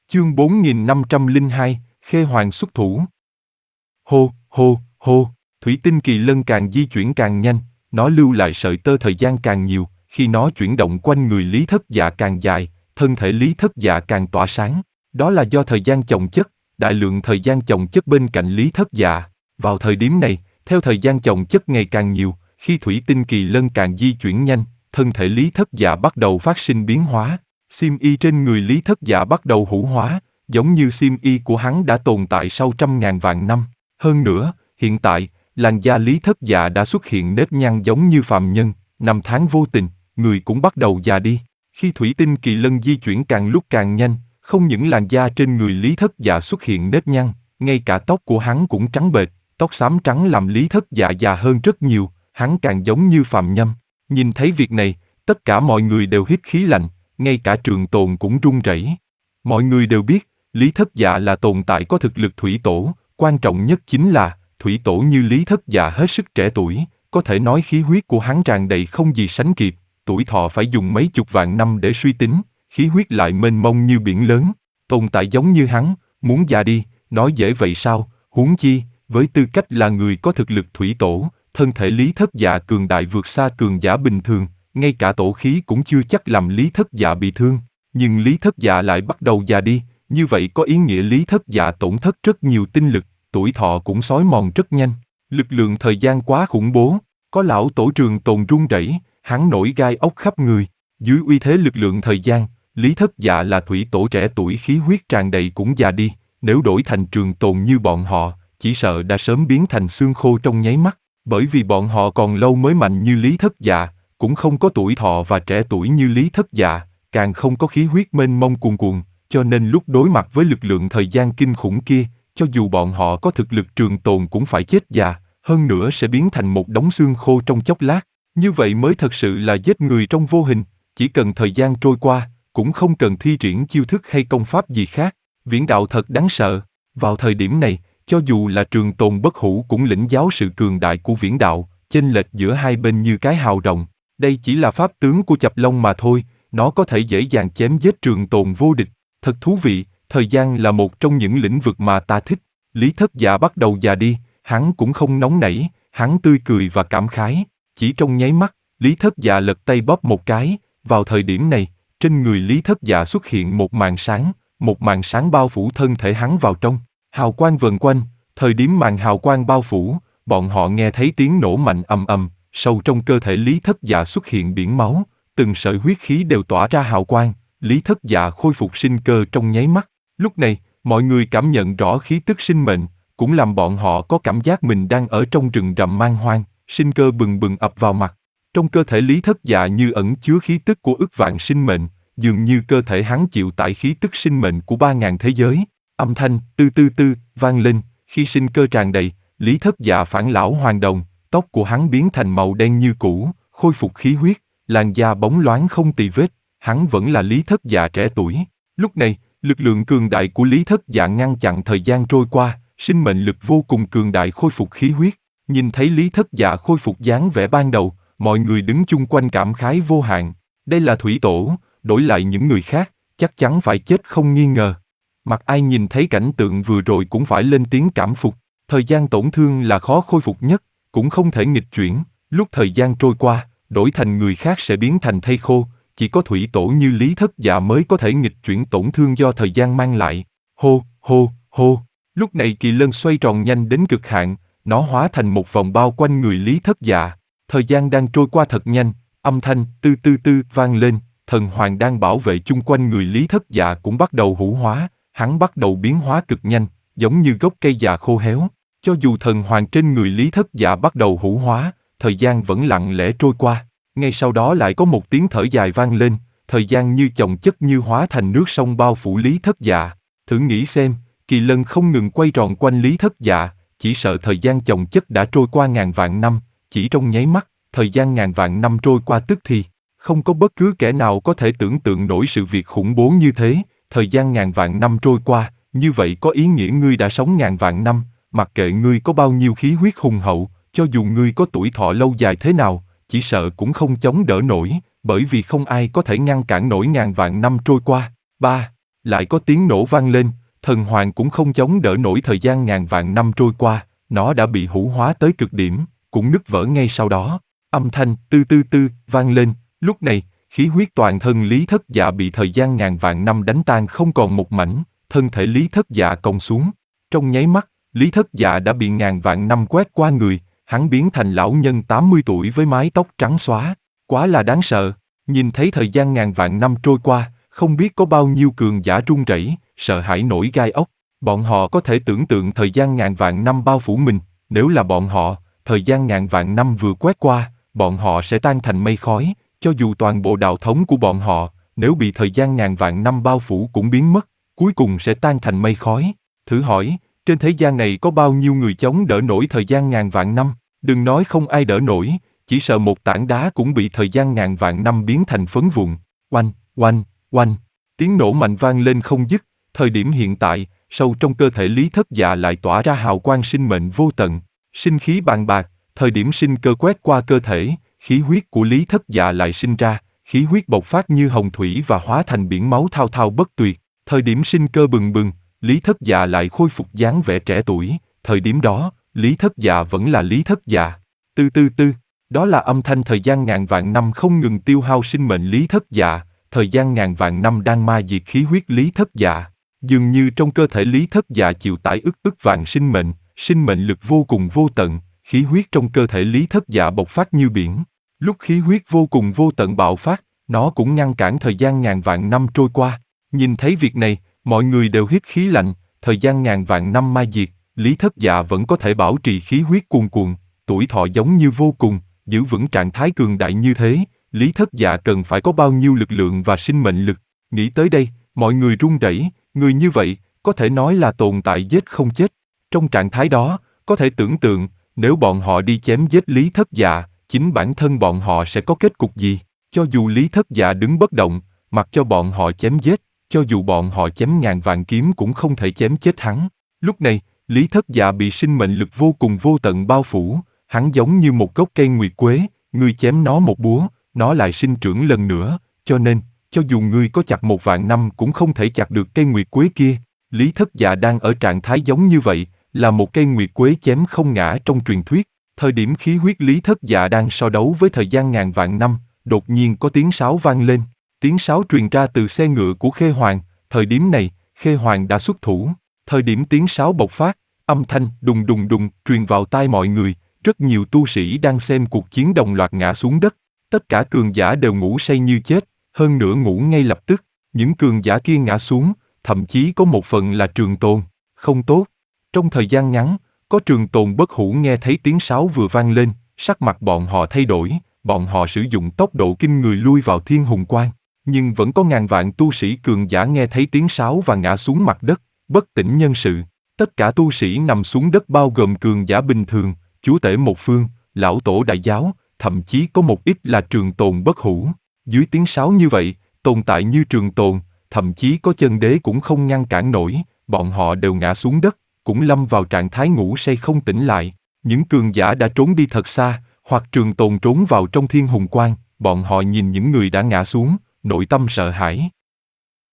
Chương 4502, Khê Hoàng xuất thủ. Hô, hô, hô, thủy tinh kỳ lân càng di chuyển càng nhanh, nó lưu lại sợi tơ thời gian càng nhiều, khi nó chuyển động quanh người Lý Thất Dạ càng dài, thân thể Lý Thất Dạ càng tỏa sáng. Đó là do thời gian chồng chất, đại lượng thời gian chồng chất bên cạnh Lý Thất Dạ. Vào thời điểm này, theo thời gian chồng chất ngày càng nhiều, khi thủy tinh kỳ lân càng di chuyển nhanh, thân thể Lý Thất Dạ bắt đầu phát sinh biến hóa. Xiêm y trên người Lý Thất Dạ bắt đầu hủ hóa, giống như xiêm y của hắn đã tồn tại sau trăm ngàn vạn năm. Hơn nữa, hiện tại, làn da Lý Thất Dạ đã xuất hiện nếp nhăn giống như phàm nhân, năm tháng vô tình, người cũng bắt đầu già đi. Khi thủy tinh kỳ lân di chuyển càng lúc càng nhanh, không những làn da trên người Lý Thất Dạ xuất hiện nếp nhăn, ngay cả tóc của hắn cũng trắng bệch, tóc xám trắng làm Lý Thất Dạ già hơn rất nhiều, hắn càng giống như phàm nhân. Nhìn thấy việc này, tất cả mọi người đều hít khí lạnh, ngay cả Trường Tồn cũng run rẩy. Mọi người đều biết, Lý Thất Dạ là tồn tại có thực lực thủy tổ, quan trọng nhất chính là, thủy tổ như Lý Thất Dạ hết sức trẻ tuổi, có thể nói khí huyết của hắn tràn đầy không gì sánh kịp, tuổi thọ phải dùng mấy chục vạn năm để suy tính, khí huyết lại mênh mông như biển lớn, tồn tại giống như hắn, muốn già đi, nói dễ vậy sao, huống chi, với tư cách là người có thực lực thủy tổ, thân thể Lý Thất Dạ cường đại vượt xa cường giả bình thường, ngay cả tổ khí cũng chưa chắc làm Lý Thất Dạ bị thương, nhưng Lý Thất Dạ lại bắt đầu già đi, như vậy có ý nghĩa Lý Thất Dạ tổn thất rất nhiều tinh lực, tuổi thọ cũng xói mòn rất nhanh, lực lượng thời gian quá khủng bố, có lão tổ Trường Tồn run rẩy, hắn nổi gai ốc khắp người, dưới uy thế lực lượng thời gian, Lý Thất Dạ là thủy tổ trẻ tuổi khí huyết tràn đầy cũng già đi, nếu đổi thành Trường Tồn như bọn họ, chỉ sợ đã sớm biến thành xương khô trong nháy mắt, bởi vì bọn họ còn lâu mới mạnh như Lý Thất Dạ, cũng không có tuổi thọ và trẻ tuổi như Lý Thất Dạ, càng không có khí huyết mênh mông cuồn cuộn, cho nên lúc đối mặt với lực lượng thời gian kinh khủng kia, cho dù bọn họ có thực lực Trường Tồn cũng phải chết già, hơn nữa sẽ biến thành một đống xương khô trong chốc lát. Như vậy mới thật sự là giết người trong vô hình, chỉ cần thời gian trôi qua, cũng không cần thi triển chiêu thức hay công pháp gì khác. Viễn đạo thật đáng sợ. Vào thời điểm này, cho dù là Trường Tồn bất hủ cũng lĩnh giáo sự cường đại của viễn đạo, chênh lệch giữa hai bên như cái hào rộng. Đây chỉ là pháp tướng của Chập Long mà thôi, nó có thể dễ dàng chém giết Trường Tồn vô địch. Thật thú vị, thời gian là một trong những lĩnh vực mà ta thích. Lý Thất Dạ bắt đầu già đi, hắn cũng không nóng nảy, hắn tươi cười và cảm khái. Chỉ trong nháy mắt, Lý Thất Dạ lật tay bóp một cái, vào thời điểm này, trên người Lý Thất Dạ xuất hiện một màn sáng bao phủ thân thể hắn vào trong, hào quang vần quanh, thời điểm màn hào quang bao phủ, bọn họ nghe thấy tiếng nổ mạnh ầm ầm, sâu trong cơ thể Lý Thất Dạ xuất hiện biển máu, từng sợi huyết khí đều tỏa ra hào quang, Lý Thất Dạ khôi phục sinh cơ trong nháy mắt. Lúc này, mọi người cảm nhận rõ khí tức sinh mệnh, cũng làm bọn họ có cảm giác mình đang ở trong rừng rậm man hoang, sinh cơ bừng bừng ập vào mặt. Trong cơ thể Lý Thất Dạ như ẩn chứa khí tức của ức vạn sinh mệnh, dường như cơ thể hắn chịu tải khí tức sinh mệnh của 3.000 thế giới. Âm thanh tư tư tư vang lên, khi sinh cơ tràn đầy, Lý Thất Dạ phản lão hoàn đồng, tóc của hắn biến thành màu đen như cũ, khôi phục khí huyết, làn da bóng loáng không tì vết, hắn vẫn là Lý Thất Dạ trẻ tuổi. Lúc này, lực lượng cường đại của Lý Thất Dạ ngăn chặn thời gian trôi qua, sinh mệnh lực vô cùng cường đại khôi phục khí huyết. Nhìn thấy Lý Thất Dạ khôi phục dáng vẻ ban đầu, mọi người đứng chung quanh cảm khái vô hạn. Đây là thủy tổ, đổi lại những người khác, chắc chắn phải chết không nghi ngờ. Mặc ai nhìn thấy cảnh tượng vừa rồi cũng phải lên tiếng cảm phục. Thời gian tổn thương là khó khôi phục nhất, cũng không thể nghịch chuyển. Lúc thời gian trôi qua, đổi thành người khác sẽ biến thành thây khô. Chỉ có thủy tổ như Lý Thất Dạ mới có thể nghịch chuyển tổn thương do thời gian mang lại. Hô, hô, hô. Lúc này kỳ lân xoay tròn nhanh đến cực hạn, nó hóa thành một vòng bao quanh người Lý Thất Dạ. Thời gian đang trôi qua thật nhanh, âm thanh tư tư tư vang lên, thần hoàng đang bảo vệ chung quanh người Lý Thất Dạ cũng bắt đầu hủ hóa, hắn bắt đầu biến hóa cực nhanh, giống như gốc cây già khô héo. Cho dù thần hoàng trên người Lý Thất Dạ bắt đầu hủ hóa, thời gian vẫn lặng lẽ trôi qua. Ngay sau đó lại có một tiếng thở dài vang lên, thời gian như chồng chất như hóa thành nước sông bao phủ Lý Thất Dạ. Thử nghĩ xem, kỳ lân không ngừng quay tròn quanh Lý Thất Dạ, chỉ sợ thời gian chồng chất đã trôi qua ngàn vạn năm, chỉ trong nháy mắt, thời gian ngàn vạn năm trôi qua tức thì. Không có bất cứ kẻ nào có thể tưởng tượng nổi sự việc khủng bố như thế, thời gian ngàn vạn năm trôi qua, như vậy có ý nghĩa ngươi đã sống ngàn vạn năm, mặc kệ ngươi có bao nhiêu khí huyết hùng hậu, cho dù ngươi có tuổi thọ lâu dài thế nào, chỉ sợ cũng không chống đỡ nổi, bởi vì không ai có thể ngăn cản nổi ngàn vạn năm trôi qua. 3. Lại có tiếng nổ vang lên, thần hoàng cũng không chống đỡ nổi thời gian ngàn vạn năm trôi qua, nó đã bị hủ hóa tới cực điểm, cũng nứt vỡ ngay sau đó. Âm thanh tư tư tư vang lên, lúc này, khí huyết toàn thân Lý Thất Dạ bị thời gian ngàn vạn năm đánh tan không còn một mảnh, thân thể Lý Thất Dạ cong xuống. Trong nháy mắt, Lý Thất Dạ đã bị ngàn vạn năm quét qua người, hắn biến thành lão nhân 80 tuổi với mái tóc trắng xóa. Quá là đáng sợ, nhìn thấy thời gian ngàn vạn năm trôi qua, không biết có bao nhiêu cường giả run rẩy, sợ hãi nổi gai ốc. Bọn họ có thể tưởng tượng thời gian ngàn vạn năm bao phủ mình, nếu là bọn họ, thời gian ngàn vạn năm vừa quét qua, bọn họ sẽ tan thành mây khói, cho dù toàn bộ đạo thống của bọn họ, nếu bị thời gian ngàn vạn năm bao phủ cũng biến mất, cuối cùng sẽ tan thành mây khói. Thử hỏi, trên thế gian này có bao nhiêu người chống đỡ nổi thời gian ngàn vạn năm? Đừng nói không ai đỡ nổi, chỉ sợ một tảng đá cũng bị thời gian ngàn vạn năm biến thành phấn vụn. Oanh, oanh, oanh, tiếng nổ mạnh vang lên không dứt. Thời điểm hiện tại, sâu trong cơ thể Lý Thất Dạ lại tỏa ra hào quang sinh mệnh vô tận, sinh khí bàng bạc. Thời điểm sinh cơ quét qua cơ thể, khí huyết của Lý Thất Dạ lại sinh ra, khí huyết bộc phát như hồng thủy và hóa thành biển máu thao thao bất tuyệt. Thời điểm sinh cơ bừng bừng, Lý Thất Dạ lại khôi phục dáng vẻ trẻ tuổi. Thời điểm đó, Lý Thất Dạ vẫn là Lý Thất Dạ. Tư tư tư, đó là âm thanh thời gian ngàn vạn năm không ngừng tiêu hao sinh mệnh Lý Thất Dạ. Thời gian ngàn vạn năm đang ma diệt khí huyết Lý Thất Dạ. Dường như trong cơ thể Lý Thất Dạ chịu tải ức vạn sinh mệnh lực vô cùng vô tận, khí huyết trong cơ thể Lý Thất Dạ bộc phát như biển. Lúc khí huyết vô cùng vô tận bạo phát, nó cũng ngăn cản thời gian ngàn vạn năm trôi qua. Nhìn thấy việc này, mọi người đều hít khí lạnh, thời gian ngàn vạn năm mai diệt, Lý Thất Dạ vẫn có thể bảo trì khí huyết cuồn cuộn, tuổi thọ giống như vô cùng, giữ vững trạng thái cường đại như thế, Lý Thất Dạ cần phải có bao nhiêu lực lượng và sinh mệnh lực. Nghĩ tới đây, mọi người run rẩy, người như vậy, có thể nói là tồn tại giết không chết. Trong trạng thái đó, có thể tưởng tượng, nếu bọn họ đi chém giết Lý Thất Dạ, chính bản thân bọn họ sẽ có kết cục gì? Cho dù Lý Thất Dạ đứng bất động, mặc cho bọn họ chém giết, cho dù bọn họ chém ngàn vạn kiếm cũng không thể chém chết hắn. Lúc này, Lý Thất Dạ bị sinh mệnh lực vô cùng vô tận bao phủ, hắn giống như một gốc cây nguyệt quế, ngươi chém nó một búa, nó lại sinh trưởng lần nữa, cho nên, cho dù ngươi có chặt 1.000 năm cũng không thể chặt được cây nguyệt quế kia. Lý Thất Dạ đang ở trạng thái giống như vậy, là một cây nguyệt quế chém không ngã trong truyền thuyết. Thời điểm khí huyết Lý Thất Dạ đang so đấu với thời gian ngàn vạn năm, đột nhiên có tiếng sáo vang lên. Tiếng sáo truyền ra từ xe ngựa của Khê Hoàng, thời điểm này, Khê Hoàng đã xuất thủ. Thời điểm tiếng sáo bộc phát, âm thanh đùng đùng đùng truyền vào tai mọi người, rất nhiều tu sĩ đang xem cuộc chiến đồng loạt ngã xuống đất. Tất cả cường giả đều ngủ say như chết, hơn nữa ngủ ngay lập tức. Những cường giả kia ngã xuống, thậm chí có một phần là Trường Tồn. Không tốt. Trong thời gian ngắn, có Trường Tồn bất hủ nghe thấy tiếng sáo vừa vang lên, sắc mặt bọn họ thay đổi, bọn họ sử dụng tốc độ kinh người lui vào Thiên Hùng Quan. Nhưng vẫn có ngàn vạn tu sĩ cường giả nghe thấy tiếng sáo và ngã xuống mặt đất, bất tỉnh nhân sự. Tất cả tu sĩ nằm xuống đất bao gồm cường giả bình thường, chúa tể một phương, lão tổ đại giáo, thậm chí có một ít là Trường Tồn bất hủ. Dưới tiếng sáo như vậy, tồn tại như Trường Tồn, thậm chí có chân đế cũng không ngăn cản nổi, bọn họ đều ngã xuống đất, cũng lâm vào trạng thái ngủ say không tỉnh lại. Những cường giả đã trốn đi thật xa, hoặc Trường Tồn trốn vào trong Thiên Hùng Quan, bọn họ nhìn những người đã ngã xuống, nội tâm sợ hãi.